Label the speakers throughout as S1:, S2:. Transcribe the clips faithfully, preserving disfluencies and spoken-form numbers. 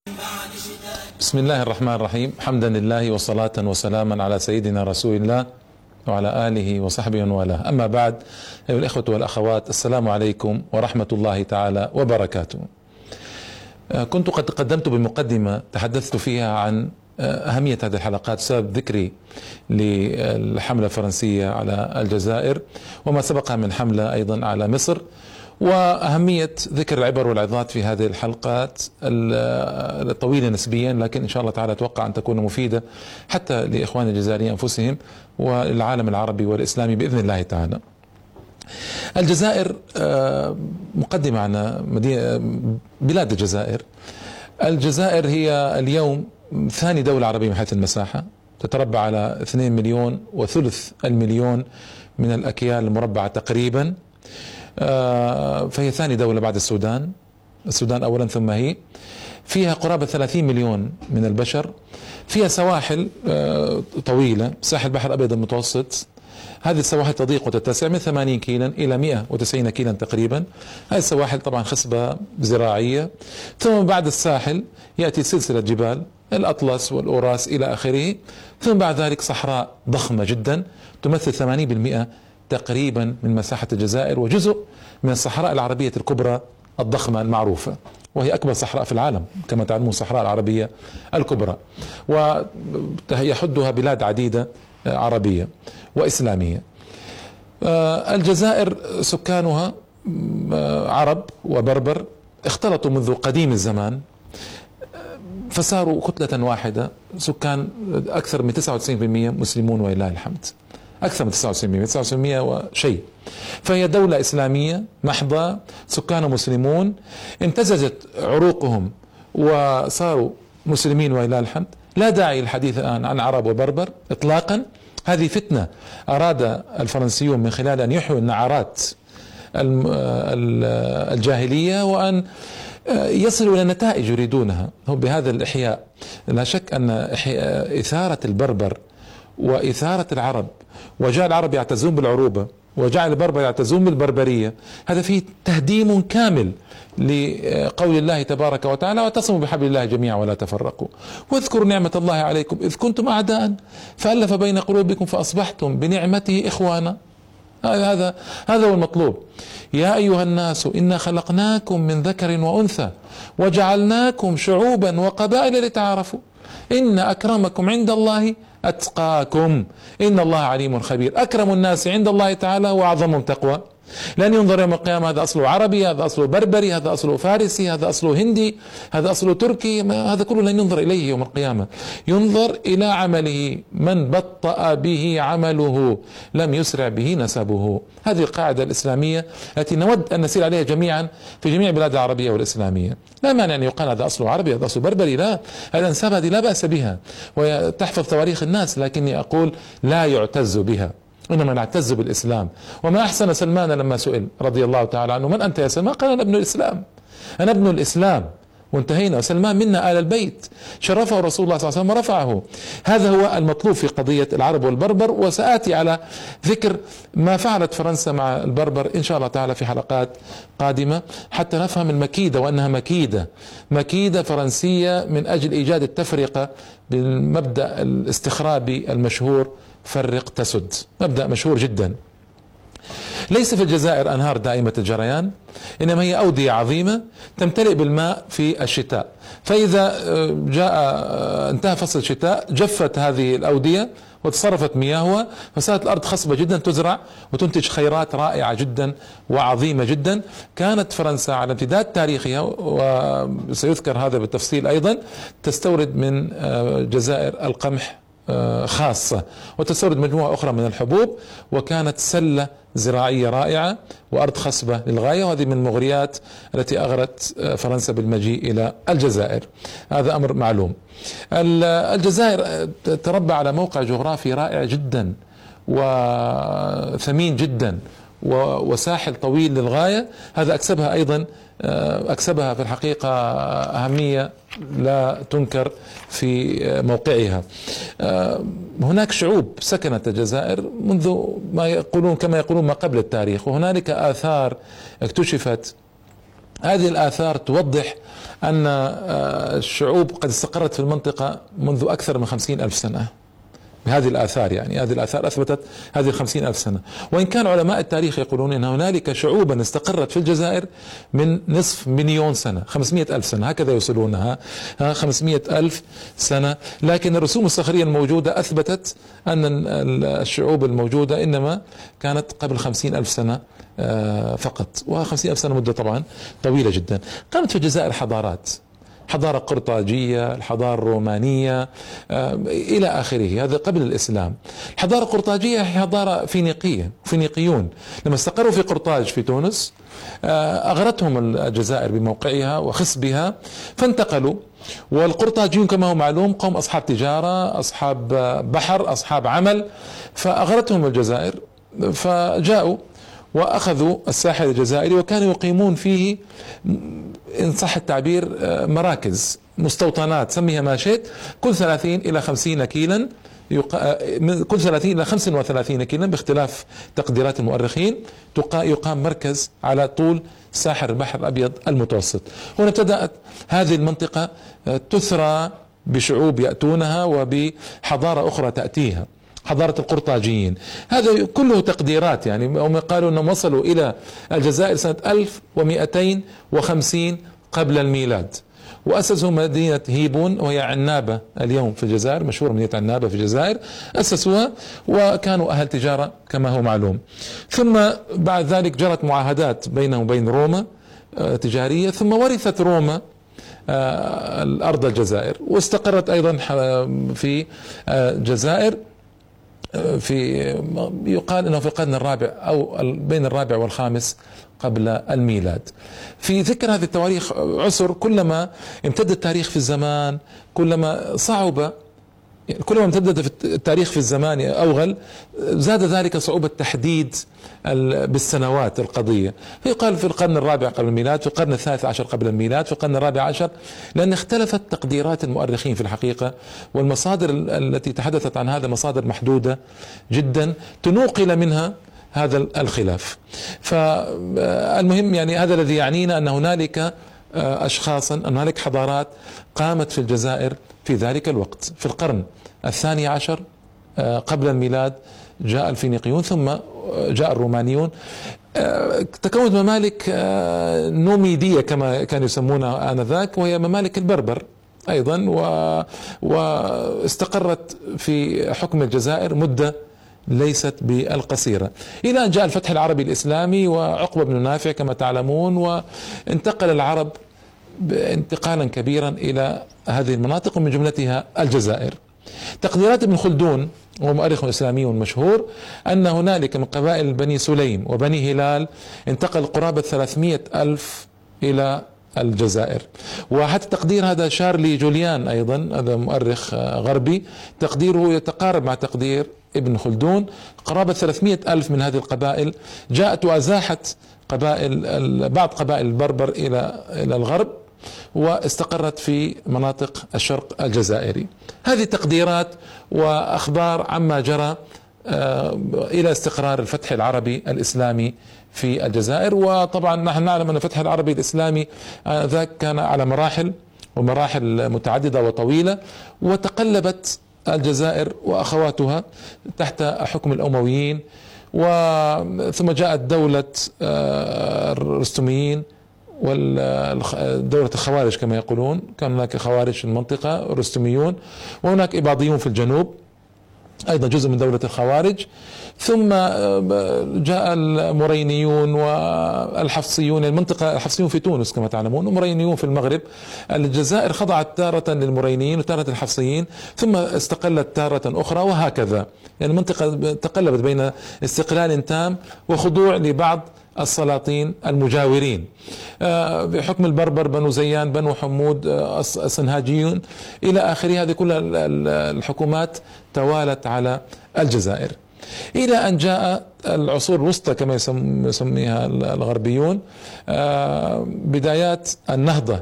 S1: بسم الله الرحمن الرحيم. حمدا لله وصلاة وسلاما على سيدنا رسول الله وعلى آله وصحبه ومن والاه. أما بعد، أيها الإخوة والأخوات، السلام عليكم ورحمة الله تعالى وبركاته. كنت قد قدمت بمقدمة تحدثت فيها عن أهمية هذه الحلقات بسبب ذكري للحملة الفرنسية على الجزائر وما سبقها من حملة أيضا على مصر، وأهمية ذكر العبر والعظات في هذه الحلقات الطويلة نسبيا، لكن إن شاء الله تعالى أتوقع أن تكون مفيدة حتى لإخوان الجزائريين أنفسهم والعالم العربي والإسلامي بإذن الله تعالى. الجزائر مقدمة عن بلاد الجزائر. الجزائر هي اليوم ثاني دولة عربية من حيث المساحة، تتربع على اثنين مليون وثلث المليون من الأكيال المربعة تقريبا، فهي ثاني دولة بعد السودان. السودان أولا ثم هي. فيها قرابة ثلاثين مليون من البشر. فيها سواحل طويلة، ساحل البحر الأبيض المتوسط، هذه السواحل تضيق وتتسع من ثمانين كيلا إلى مئة وتسعين كيلا تقريبا. هذه السواحل طبعا خصبة زراعية. ثم بعد الساحل يأتي سلسلة جبال الأطلس والأوراس إلى آخره. ثم بعد ذلك صحراء ضخمة جدا تمثل ثمانين بالمئة تقريبا من مساحة الجزائر، وجزء من الصحراء العربية الكبرى الضخمة المعروفة، وهي أكبر صحراء في العالم كما تعلمون، الصحراء العربية الكبرى، ويحدها بلاد عديدة عربية وإسلامية. الجزائر سكانها عرب وبربر اختلطوا منذ قديم الزمان، فصاروا كتلة واحدة، سكان أكثر من تسعة وتسعين بالمئة مسلمون ولله الحمد، أكثر من تسعة وتسعين بالمئة، تسعة وتسعين بالمئة وشيء. فهي دولة إسلامية محضة، سكانها مسلمون، امتزجت عروقهم وصاروا مسلمين ولله الحمد. لا داعي للحديث الآن عن عرب وبربر إطلاقا. هذه فتنة أراد الفرنسيون من خلال أن يحيوا النعرات الجاهلية وأن يصلوا إلى نتائج يريدونها هم بهذا الإحياء. لا شك أن إثارة البربر وإثارة العرب، وجعل العرب يعتزون بالعروبة وجعل البربر يعتزون بالبربرية، هذا فيه تهديم كامل لقول الله تبارك وتعالى: واعتصموا بحبل الله جميعا ولا تفرقوا واذكروا نعمة الله عليكم إذ كنتم أعداء فألف بين قلوبكم فأصبحتم بنعمته إخوانا. هذا هذا هذا هو المطلوب. يا أيها الناس إنا خلقناكم من ذكر وأنثى وجعلناكم شعوبا وقبائل لتعارفوا إن أكرمكم عند الله أتقاكم إن الله عليم خبير. أكرم الناس عند الله تعالى وأعظمهم تقوى. لن ينظر يوم القيامة هذا أصله عربي، هذا أصله بربري، هذا أصله فارسي، هذا أصله هندي، هذا أصله تركي، هذا كله لن ينظر إليه يوم القيامة. ينظر إلى عمله، من بطأ به عمله لم يسرع به نسبه. هذه القاعدة الإسلامية التي نود أن نسير عليها جميعا في جميع البلاد العربية والإسلامية. لا مانع أن يقال هذا أصله عربي، هذا أصله بربري، لا، الأنساب هذه لا بأس بها وتحفظ تواريخ الناس، لكني أقول لا يعتز بها، إنما نعتز بالإسلام. وما أحسن سلمان لما سئل رضي الله تعالى عنه: من أنت يا سلمان؟ قال: أنا ابن الإسلام، أنا ابن الإسلام، وانتهينا. وسلمان منا آل البيت، شرفه رسول الله صلى الله عليه وسلم ورفعه. هذا هو المطلوب في قضية العرب والبربر. وسآتي على ذكر ما فعلت فرنسا مع البربر إن شاء الله تعالى في حلقات قادمة حتى نفهم المكيدة، وأنها مكيدة مكيدة فرنسية من أجل إيجاد التفرقة بالمبدأ الاستخرابي المشهور: فرق تسد، مبدأ مشهور جدا. ليس في الجزائر أنهار دائمة الجريان، إنما هي أودية عظيمة تمتلئ بالماء في الشتاء، فإذا جاء انتهى فصل الشتاء جفت هذه الأودية وتصرفت مياهها، فصارت الأرض خصبة جدا تزرع وتنتج خيرات رائعة جدا وعظيمة جدا. كانت فرنسا على امتداد تاريخها، وسيذكر هذا بالتفصيل أيضا، تستورد من الجزائر القمح خاصة، وتستورد مجموعة أخرى من الحبوب، وكانت سلة زراعية رائعة وأرض خصبة للغاية. وهذه من المغريات التي أغرت فرنسا بالمجيء إلى الجزائر، هذا أمر معلوم. الجزائر تربى على موقع جغرافي رائع جدا وثمين جدا وساحل طويل للغاية. هذا أكسبها أيضا أكسبها في الحقيقة أهمية لا تنكر في موقعها. هناك شعوب سكنت الجزائر منذ ما يقولون كما يقولون ما قبل التاريخ، وهنالك آثار اكتشفت هذه الآثار توضح أن الشعوب قد استقرت في المنطقة منذ أكثر من خمسين ألف سنة بهذه الآثار. يعني هذه الآثار أثبتت هذه الخمسين ألف سنة. وإن كان علماء التاريخ يقولون أن هنالك شعوبا استقرت في الجزائر من نصف مليون سنة، خمسمائة ألف سنة، هكذا يوصلونها، خمسمائة ألف سنة. لكن الرسوم الصخرية الموجودة أثبتت أن الشعوب الموجودة إنما كانت قبل خمسين ألف سنة فقط، وخمسين ألف سنة مدة طبعا طويلة جدا. قامت في الجزائر حضارات، حضارة قرطاجية، الحضارة الرومانية إلى آخره، هذا قبل الإسلام. الحضارة القرطاجية هي حضارة فينيقية، فينيقيون لما استقروا في قرطاج في تونس أغرتهم الجزائر بموقعها وخصبها فانتقلوا. والقرطاجيون كما هو معلوم قوم أصحاب تجارة، أصحاب بحر، أصحاب عمل، فأغرتهم الجزائر فجاءوا وأخذوا الساحل الجزائري وكانوا يقيمون فيه إن صح التعبير مراكز، مستوطنات، سميها ما شئت، كل ثلاثين إلى خمسين كيلا، كل ثلاثين إلى خمسة وثلاثين كيلا باختلاف تقديرات المؤرخين يقام مركز على طول ساحل البحر الأبيض المتوسط. هنا ابتدأت هذه المنطقة تثرى بشعوب يأتونها وبحضارة أخرى تأتيها، حضارة القرطاجيين. هذا كله تقديرات، يعني هم قالوا أنهم وصلوا إلى الجزائر سنة ألف ومئتين وخمسين قبل الميلاد، وأسسوا مدينة هيبون وهي عنابة اليوم في الجزائر، مشهورة مدينة عنابة في الجزائر، أسسوها وكانوا أهل تجارة كما هو معلوم. ثم بعد ذلك جرت معاهدات بينهم وبين روما تجارية، ثم ورثت روما الأرض الجزائر واستقرت أيضا في الجزائر في يقال انه في القرن الرابع او بين الرابع والخامس قبل الميلاد. في ذكر هذه التواريخ عسر، كلما امتد التاريخ في الزمان كلما صعب، كلما امتد التاريخ في الزمان أوغل، زاد ذلك صعوبة تحديد بالسنوات القضية. فيقال في القرن الرابع قبل الميلاد، في القرن الثالث عشر قبل الميلاد، في القرن الرابع عشر، لأن اختلفت تقديرات المؤرخين في الحقيقة، والمصادر التي تحدثت عن هذا مصادر محدودة جدا تنوقل منها هذا الخلاف. فالمهم يعني هذا الذي يعنينا أن هنالك أشخاصا، أن هنالك حضارات قامت في الجزائر في ذلك الوقت. في القرن الثاني عشر قبل الميلاد جاء الفينيقيون، ثم جاء الرومانيون، تكونت ممالك نوميدية كما كانوا يسمونها آنذاك، وهي ممالك البربر أيضا، واستقرت في حكم الجزائر مدة ليست بالقصيرة، إلى أن جاء الفتح العربي الإسلامي وعقبة بن نافع كما تعلمون، وانتقل العرب انتقالا كبيرا إلى هذه المناطق ومن جملتها الجزائر. تقديرات ابن خلدون وهو مؤرخ إسلامي مشهور أن هنالك من قبائل بني سليم وبني هلال انتقل قرابة ثلاثمائة ألف إلى الجزائر. وحتى تقدير هذا شارلي جوليان أيضا، هذا مؤرخ غربي، تقديره يتقارب مع تقدير ابن خلدون، قرابة ثلاثمائة ألف من هذه القبائل جاءت وأزاحت قبائل بعض قبائل البربر إلى إلى الغرب واستقرت في مناطق الشرق الجزائري. هذه تقديرات وأخبار عما جرى إلى استقرار الفتح العربي الإسلامي في الجزائر. وطبعا نحن نعلم أن الفتح العربي الإسلامي ذاك كان على مراحل ومراحل متعددة وطويلة، وتقلبت الجزائر وأخواتها تحت حكم الأمويين، وثم جاءت دولة الرستميين ودولة الخوارج كما يقولون، كان هناك خوارج في المنطقة رستميون، وهناك إباضيون في الجنوب أيضا جزء من دولة الخوارج، ثم جاء المرينيون والحفصيون، المنطقة الحفصيون في تونس كما تعلمون، ومرينيون في المغرب. الجزائر خضعت تارة للمرينيين وتارة للحفصيين، ثم استقلت تارة أخرى، وهكذا. يعني المنطقة تقلبت بين استقلال تام وخضوع لبعض السلاطين المجاورين بحكم البربر، بنو زيان، بنو حمود، السنهاجيون إلى آخره. هذه كل الحكومات توالت على الجزائر إلى أن جاء العصور الوسطى كما يسميها الغربيون، بدايات النهضة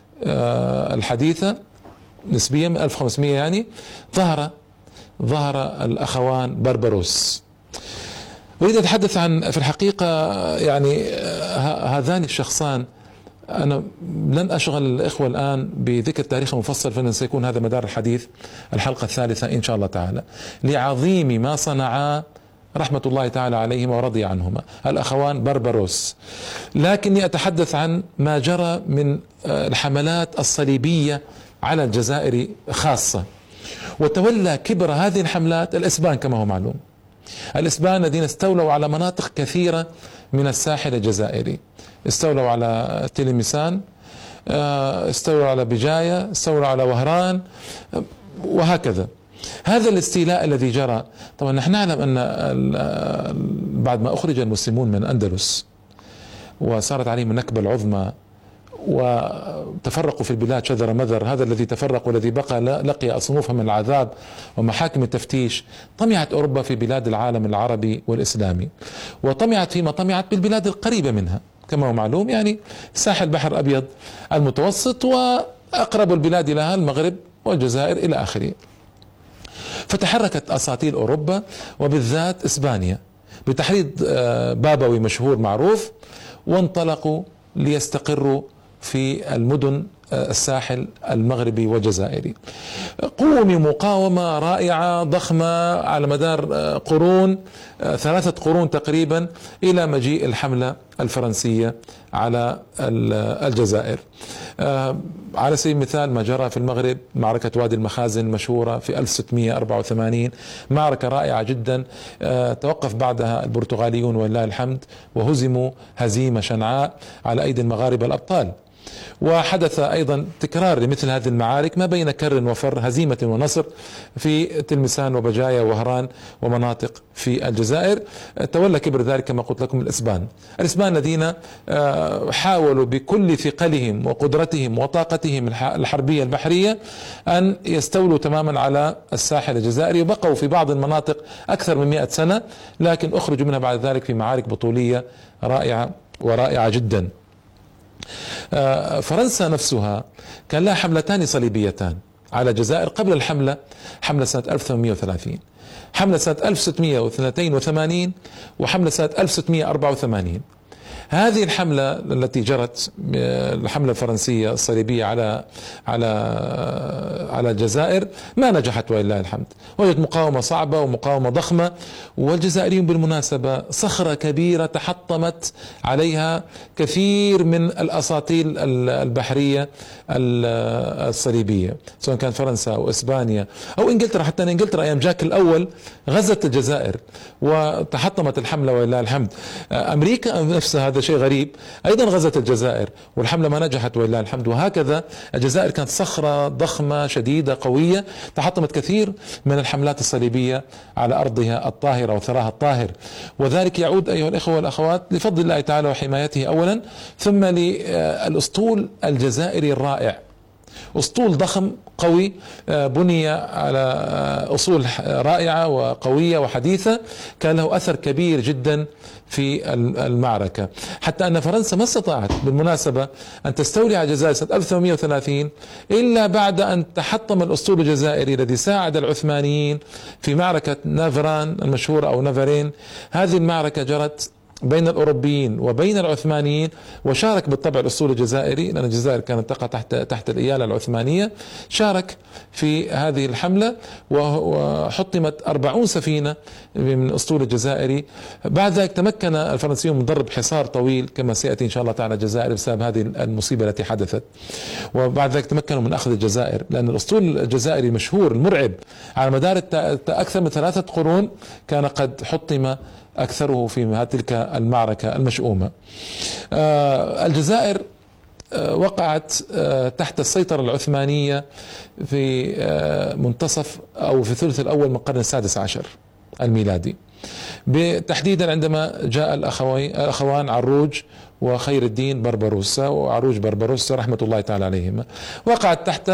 S1: الحديثة نسبيا من ألف وخمسمائة، يعني ظهر ظهر الأخوان بربروس. أريد أتحدث عن في الحقيقة يعني هذان الشخصان أنا لن أشغل الإخوة الآن بذكر تاريخ مفصل، فإن سيكون هذا مدار الحديث الحلقة الثالثة إن شاء الله تعالى، لعظيم ما صنعا رحمة الله تعالى عليهما ورضي عنهما الأخوان بربروس. لكني أتحدث عن ما جرى من الحملات الصليبية على الجزائر خاصة. وتولى كبر هذه الحملات الإسبان كما هو معلوم، الإسبان الذين استولوا على مناطق كثيرة من الساحل الجزائري، استولوا على تلمسان، استولوا على بجاية، استولوا على وهران، وهكذا. هذا الاستيلاء الذي جرى، طبعا نحن نعلم أن بعد ما أخرج المسلمون من الأندلس وصارت عليهم النكبة العظمى وتفرقوا في البلاد شذر مذر، هذا الذي تفرق والذي بقى لقي أصنوفها من العذاب ومحاكم التفتيش. طمعت أوروبا في بلاد العالم العربي والإسلامي، وطمعت فيما طمعت بالبلاد القريبة منها كما هو معلوم، يعني ساحل بحر الأبيض المتوسط وأقرب البلاد لها المغرب والجزائر إلى آخره. فتحركت أساطيل أوروبا وبالذات إسبانيا بتحريض بابوي مشهور معروف، وانطلقوا ليستقروا في المدن الساحل المغربي والجزائري. قوموا مقاومة رائعة ضخمة على مدار قرون، ثلاثة قرون تقريبا، إلى مجيء الحملة الفرنسية على الجزائر. على سبيل المثال ما جرى في المغرب، معركة وادي المخازن المشهورة في ألف وستمئة وأربعة وثمانين، معركة رائعة جدا توقف بعدها البرتغاليون ولله الحمد وهزموا هزيمة شنعاء على أيدي المغاربة الأبطال. وحدث أيضا تكرار لمثل هذه المعارك ما بين كر وفر، هزيمة ونصر في تلمسان وبجاية ووهران ومناطق في الجزائر. تولى كبر ذلك كما قلت لكم الإسبان، الإسبان الذين حاولوا بكل ثقلهم وقدرتهم وطاقتهم الحربية البحرية أن يستولوا تماما على الساحل الجزائري، وبقوا في بعض المناطق أكثر من مئة سنة، لكن أخرجوا منها بعد ذلك في معارك بطولية رائعة ورائعة جدا. فرنسا نفسها كان لها حملتان صليبيتان على الجزائر قبل الحملة، حملة سنة ألف وثمانمئة وثلاثين، حملة سنة ألف وستمئة واثنين وثمانين، وحملة سنة ألف وستمئة وأربعة وثمانين. هذه الحملة التي جرت، الحملة الفرنسية الصليبية على على على الجزائر، ما نجحت ولله الحمد، وجدت مقاومة صعبة ومقاومة ضخمة. والجزائريون بالمناسبة صخرة كبيرة تحطمت عليها كثير من الأساطيل البحرية الصليبية، سواء كانت فرنسا أو إسبانيا أو إنجلترا. حتى أن إنجلترا أيام جاك الأول غزت الجزائر وتحطمت الحملة ولله الحمد. أمريكا نفسها، هذا شيء غريب، أيضا غزت الجزائر والحملة ما نجحت ولله الحمد. وهكذا الجزائر كانت صخرة ضخمة شديدة قوية تحطمت كثير من الحملات الصليبية على أرضها الطاهرة وثراها الطاهر. وذلك يعود أيها الإخوة والأخوات لفضل الله تعالى وحمايته أولا، ثم للأسطول الجزائري الرائع، أسطول ضخم قوي بني على أصول رائعة وقوية وحديثة، كان له أثر كبير جدا في المعركة، حتى أن فرنسا ما استطاعت بالمناسبة أن تستولي على الجزائر سنة ألف وثمانمئة وثلاثين إلا بعد أن تحطم الأسطول الجزائري الذي ساعد العثمانيين في معركة نافران المشهورة أو نافرين. هذه المعركة جرت بين الأوروبيين وبين العثمانيين، وشارك بالطبع الأسطول الجزائري، لأن الجزائر كانت تقع تحت تحت الإيالة العثمانية، شارك في هذه الحملة وحطمت أربعون سفينة من الأسطول الجزائري. بعد ذلك تمكن الفرنسيون من ضرب حصار طويل كما سيأتي إن شاء الله تعالى الجزائر بسبب هذه المصيبة التي حدثت، وبعد ذلك تمكنوا من أخذ الجزائر، لأن الأسطول الجزائري المشهور المرعب على مدار أكثر من ثلاثة قرون كان قد حطم أكثره في تلك المعركة المشؤومة. الجزائر وقعت تحت السيطرة العثمانية في منتصف أو في الثلث الأول من القرن السادس عشر الميلادي، تحديدا عندما جاء الأخوان عروج وخير الدين بربروسا، وعروج بربروسا رحمة الله تعالى عليهما، وقعت تحت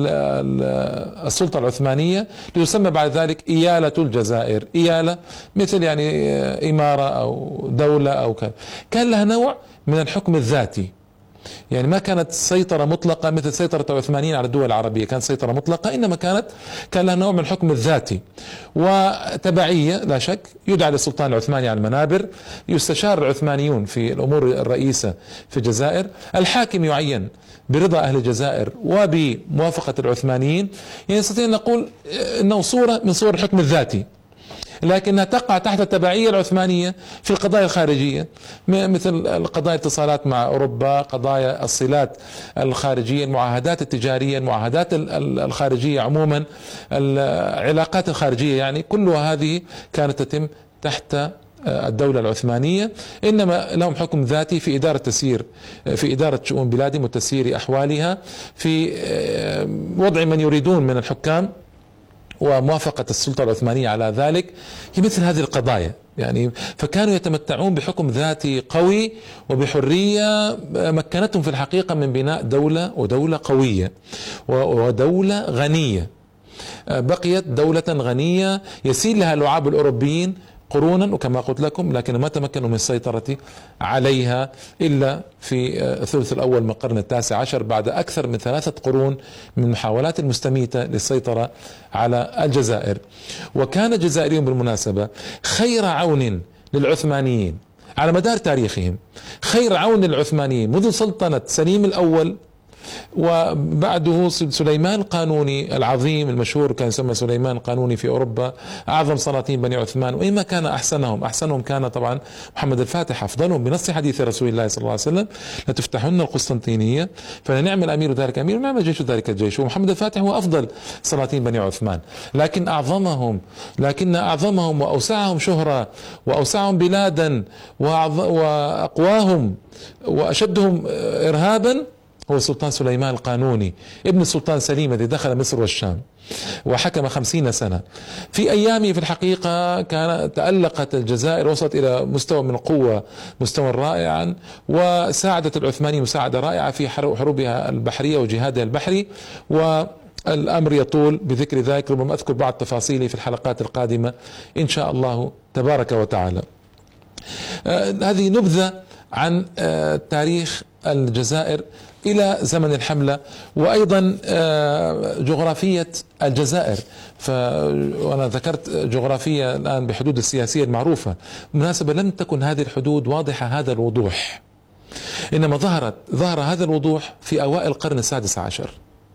S1: السلطة العثمانية، ليسمى بعد ذلك إيالة الجزائر. إيالة مثل يعني إمارة أو دولة أو كان, كان لها نوع من الحكم الذاتي، يعني ما كانت سيطرة مطلقة مثل سيطرة العثمانيين على الدول العربية، كانت سيطرة مطلقة، إنما كانت كان لها نوع من الحكم الذاتي وتبعية لا شك. يدعى للسلطان العثماني على المنابر، يستشار العثمانيون في الأمور الرئيسة في الجزائر، الحاكم يعين برضا أهل الجزائر وبموافقة العثمانيين. يعني نستطيع أن نقول أنه صورة من صور الحكم الذاتي، لكنها تقع تحت التبعية العثمانية في القضايا الخارجية، مثل القضايا الاتصالات مع أوروبا، قضايا الصلات الخارجية، المعاهدات التجارية، المعاهدات الخارجية عموما، العلاقات الخارجية، يعني كل هذه كانت تتم تحت الدولة العثمانية. إنما لهم حكم ذاتي في إدارة تسيير في إدارة شؤون بلادهم وتسيير أحوالها، في وضع من يريدون من الحكام وموافقة السلطة العثمانية على ذلك في مثل هذه القضايا. يعني فكانوا يتمتعون بحكم ذاتي قوي وبحرية مكنتهم في الحقيقة من بناء دولة ودولة قوية ودولة غنية، بقيت دولة غنية يسيل لها لعاب الأوروبيين قرونا، وكما قلت لكم لكن ما تمكنوا من السيطرة عليها إلا في الثلث الأول من القرن التاسع عشر، بعد أكثر من ثلاثة قرون من محاولات المستميتة للسيطرة على الجزائر. وكان الجزائريون بالمناسبة خير عون للعثمانيين على مدار تاريخهم، خير عون للعثمانيين منذ سلطنة سليم الأول، وبعده سليمان القانوني العظيم المشهور، كان يسمى سليمان القانوني في أوروبا، أعظم سلاطين بني عثمان، وإما كان أحسنهم أحسنهم كان طبعا محمد الفاتح، أفضلهم بنص حديث رسول الله صلى الله عليه وسلم: لتفتحن القسطنطينية فلنعم الأمير ذلك أمير ونعم الجيش ذلك الجيش. ومحمد الفاتح هو أفضل سلاطين بني عثمان، لكن أعظمهم لكن أعظمهم وأوسعهم شهرة وأوسعهم بلادا وأقواهم وأشدهم إرهابا هو السلطان سليمان القانوني ابن السلطان سليم الذي دخل مصر والشام وحكم خمسين سنة. في أيامه في الحقيقة كان تألقت الجزائر، وصلت إلى مستوى من القوة مستوى رائعا، وساعدت العثمانيين مساعدة رائعة في حروبها البحرية وجهادها البحري، والأمر يطول بذكر ذلك، ربما أذكر بعض تفاصيله في الحلقات القادمة إن شاء الله تبارك وتعالى. آه هذه نبذة عن آه تاريخ الجزائر إلى زمن الحملة، وأيضا جغرافية الجزائر. وأنا ذكرت جغرافية الآن بحدود السياسية المعروفة، بالمناسبة لم تكن هذه الحدود واضحة هذا الوضوح، إنما ظهرت ظهر هذا الوضوح في أوائل القرن السادس عشر.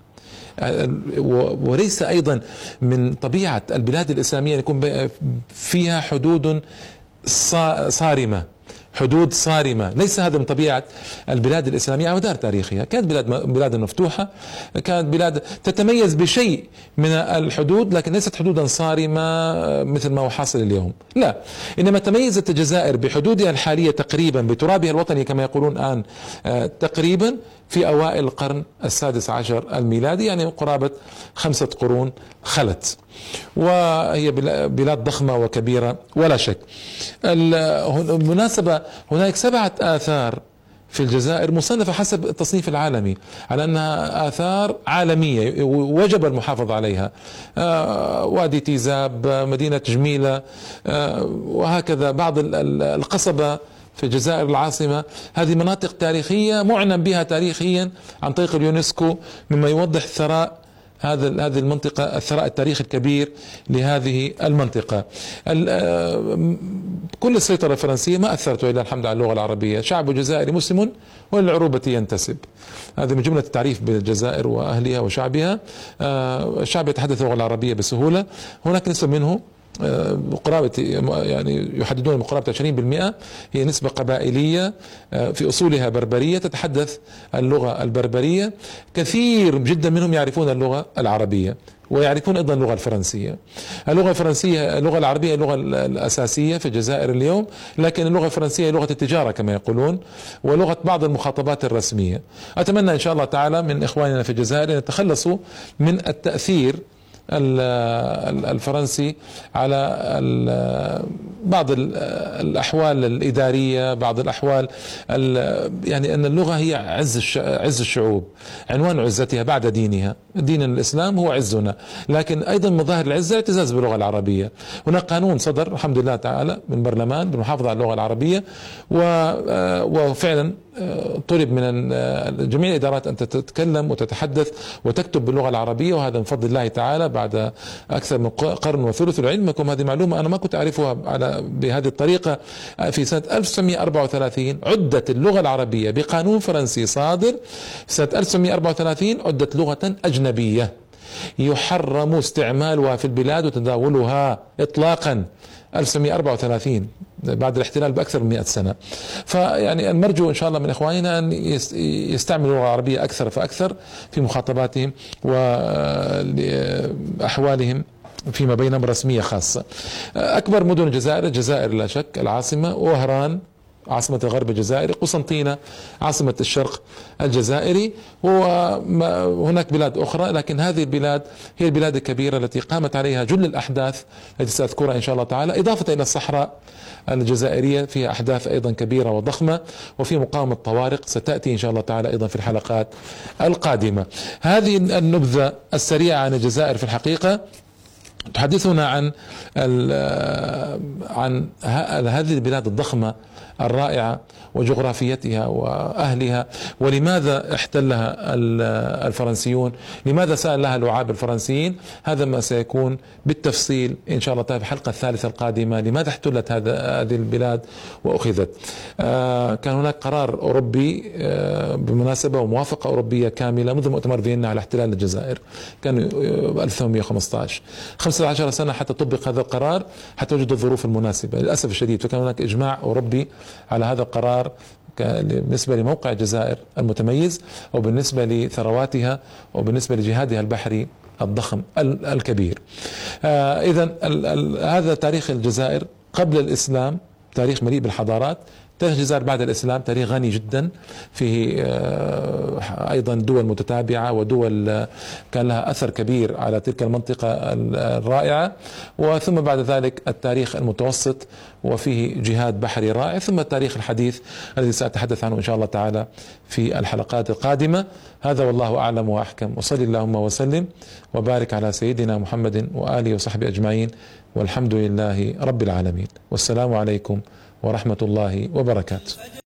S1: وليس أيضا من طبيعة البلاد الإسلامية أن يكون فيها حدود صارمة، حدود صارمة، ليس هذا من طبيعة البلاد الإسلامية على مدار تاريخها. كانت بلاد بلاد مفتوحة، كانت بلاد تتميز بشيء من الحدود، لكن ليست حدودا صارمة مثل ما هو حاصل اليوم، لا، إنما تميزت الجزائر بحدودها الحالية تقريبا، بترابها الوطني كما يقولون الآن تقريبا، في أوائل القرن السادس عشر الميلادي، يعني قرابة خمسة قرون خلت، وهي بلاد ضخمة وكبيرة ولا شك. بالمناسبة هناك سبعة آثار في الجزائر مصنفة حسب التصنيف العالمي على أنها آثار عالمية وجب المحافظة عليها، آه وادي تيزاب، مدينة جميلة، آه وهكذا بعض القصبة في الجزائر العاصمة. هذه مناطق تاريخية معلن بها تاريخيا عن طريق اليونسكو، مما يوضح ثراء هذا هذه المنطقة، الثراء التاريخي الكبير لهذه المنطقة. كل السيطرة الفرنسية ما أثرت إلا الحمد على اللغة العربية، شعب جزائري مسلم وللعروبة ينتسب. هذه من جملة التعريف بالجزائر وأهلها وشعبها. الشعب يتحدث اللغة العربية بسهولة، هناك نسبة منه قرابة يعني يحددون بقرابة عشرين بالمئة هي نسبة قبائلية في أصولها بربرية تتحدث اللغة البربرية. كثير جدا منهم يعرفون اللغة العربية ويعرفون أيضا اللغة الفرنسية. اللغة الفرنسية اللغة العربية اللغة الأساسية في الجزائر اليوم، لكن اللغة الفرنسية لغة التجارة كما يقولون، ولغة بعض المخاطبات الرسمية. أتمنى إن شاء الله تعالى من إخواننا في الجزائر أن يتخلصوا من التأثير الفرنسي على بعض الأحوال الإدارية، بعض الأحوال يعني أن اللغة هي عز عز الشعوب، عنوان عزتها بعد دينها. دين الإسلام هو عزنا، لكن أيضا مظاهر العزة الاعتزاز باللغة العربية. هناك قانون صدر الحمد لله تعالى من برلمان بالمحافظة على اللغة العربية، وفعلا طلب من جميع الإدارات أن تتكلم وتتحدث وتكتب باللغة العربية، وهذا من فضل الله تعالى بعد أكثر من قرن وثلث. لعلمكم هذه معلومة أنا ما كنت أعرفها على بهذه الطريقة. في سنة ألف وتسعمئة وأربعة وثلاثين عدت اللغة العربية بقانون فرنسي صادر سنة ألف وتسعمئة وأربعة وثلاثين، عدت لغة أجنبية يحرم استعمالها في البلاد وتداولها إطلاقا. ألف وتسعمئة وأربعة وثلاثين بعد الاحتلال بأكثر من مئة سنة. فيعني المرجو إن شاء الله من إخواننا أن يستعملوا اللغة العربية أكثر فأكثر في مخاطباتهم وأحوالهم فيما بينهم رسمية خاصة. أكبر مدن الجزائر، الجزائر لا شك العاصمة، وهران عاصمة الغرب الجزائري، قسنطينة عاصمة الشرق الجزائري، وهناك بلاد أخرى، لكن هذه البلاد هي البلاد الكبيرة التي قامت عليها جل الأحداث التي سأذكرها إن شاء الله تعالى، إضافة إلى الصحراء الجزائرية فيها أحداث أيضا كبيرة وضخمة، وفي مقاومة طوارق ستأتي إن شاء الله تعالى أيضا في الحلقات القادمة. هذه النبذة السريعة عن الجزائر في الحقيقة تحدثنا عن عن هذه البلاد الضخمة الرائعة وجغرافيتها وأهلها، ولماذا احتلها الفرنسيون، لماذا سأل لها لعاب الفرنسيين. هذا ما سيكون بالتفصيل إن شاء الله تعالى في الحلقة الثالثة القادمة، لماذا احتلت هذه البلاد وأخذت. كان هناك قرار أوروبي بمناسبة وموافقة أوروبية كاملة منذ مؤتمر فيينا على احتلال الجزائر، كان ألف وثمانمئة وخمسة عشر، خمسة عشر سنة حتى طبق هذا القرار، حتى وجد الظروف المناسبة للأسف الشديد. فكان هناك إجماع أوروبي على هذا القرار بالنسبة لموقع الجزائر المتميز، وبالنسبة لثرواتها، وبالنسبة لجهادها البحري الضخم الكبير. آه إذن هذا تاريخ الجزائر قبل الإسلام، تاريخ مليء بالحضارات. تاريخ الجزائر بعد الإسلام تاريخ غني جدا، فيه أيضا دول متتابعة ودول كان لها أثر كبير على تلك المنطقة الرائعة، وثم بعد ذلك التاريخ المتوسط وفيه جهاد بحري رائع، ثم التاريخ الحديث الذي سأتحدث عنه إن شاء الله تعالى في الحلقات القادمة. هذا والله أعلم وأحكم، وصلي اللهم وسلم وبارك على سيدنا محمد وآله وصحبه أجمعين، والحمد لله رب العالمين، والسلام عليكم ورحمة الله وبركاته.